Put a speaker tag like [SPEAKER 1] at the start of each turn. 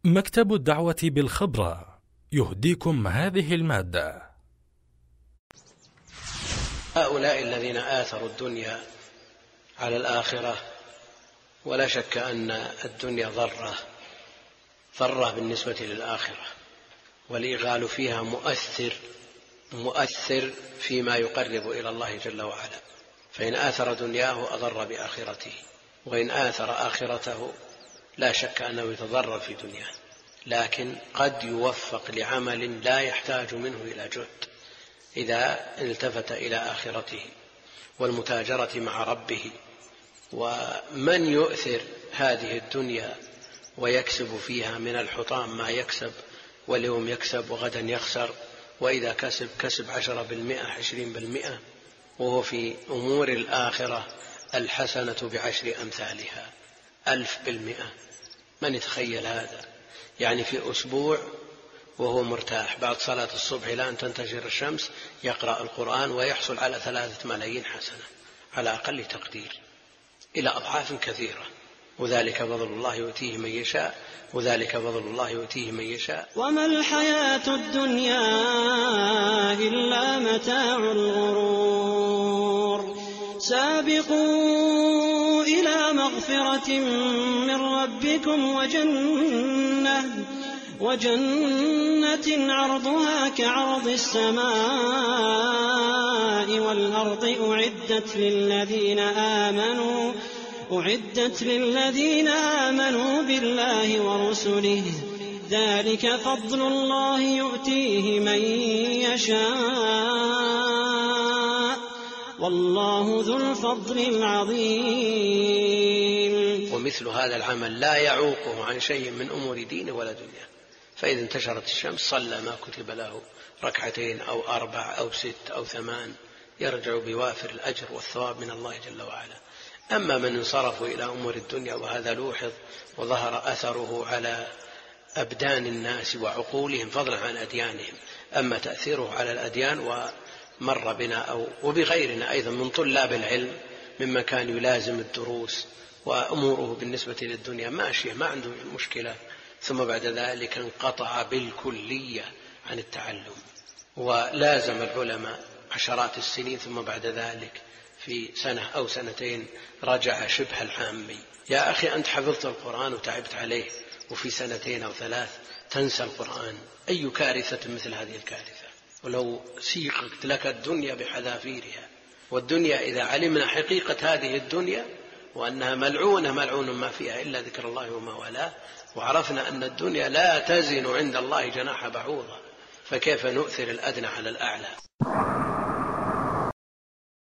[SPEAKER 1] مكتب الدعوة بالخبرة يهديكم هذه المادة.
[SPEAKER 2] هؤلاء الذين آثروا الدنيا على الآخرة، ولا شك أن الدنيا ضرة بالنسبة للآخرة، والإغال فيها مؤثر فيما يقرب إلى الله جل وعلا. فإن آثر دنياه أضر بآخرته، وإن آثر آخرته لا شك أنه يتضرر في دنياه، لكن قد يوفق لعمل لا يحتاج منه إلى جهد إذا التفت إلى آخرته والمتاجرة مع ربه. ومن يؤثر هذه الدنيا ويكسب فيها من الحطام ما يكسب، واليوم يكسب وغدا يخسر، وإذا كسب 10%، 20%، وهو في أمور الآخرة الحسنة ب10 أمثالها، 1000%. من يتخيل هذا؟ يعني في أسبوع وهو مرتاح بعد صلاة الصبح إلى أن تنتشر الشمس يقرأ القرآن ويحصل على 3 ملايين حسنة على أقل تقدير، إلى أضعاف كثيرة. وذلك فضل الله يؤتيه من يشاء، وذلك فضل الله يؤتيه من يشاء.
[SPEAKER 3] وما الحياة الدنيا إلا متاع الغرور. سابقوا إلى مغفرة من ربكم وجنة عرضها كعرض السماء والأرض أعدت للذين آمنوا بالله ورسله. ذلك فضل الله يؤتيه من يشاء والله ذو الفضل العظيم.
[SPEAKER 2] ومثل هذا العمل لا يعوقه عن شيء من أمور دينه ولا دنيا. فإذا انتشرت الشمس صلى ما كتب له 2 أو 4 أو 6 أو 8 يرجع بوافر الأجر والثواب من الله جل وعلا. أما من انصرفوا إلى أمور الدنيا، وهذا لوحظ وظهر أثره على أبدان الناس وعقولهم فضلا عن أديانهم. أما تأثيره على الأديان ومر بنا وبغيرنا أيضا من طلاب العلم ممن كان يلازم الدروس وأموره بالنسبة للدنيا ماشية ما عنده مشكلة، ثم بعد ذلك انقطع بالكلية عن التعلم ولازم العلماء عشرات السنين، ثم بعد ذلك في 1 أو 2 رجع شبه العامي. يا أخي أنت حفظت القرآن وتعبت عليه، وفي 2 أو 3 تنسى القرآن. أي كارثة مثل هذه الكارثة؟ ولو سيقت لك الدنيا بحذافيرها. والدنيا إذا علمنا حقيقة هذه الدنيا وأنها ملعون ما فيها إلا ذكر الله وما والاه، وعرفنا أن الدنيا لا تزن عند الله جناح بعوضة، فكيف نؤثر الأدنى على الأعلى؟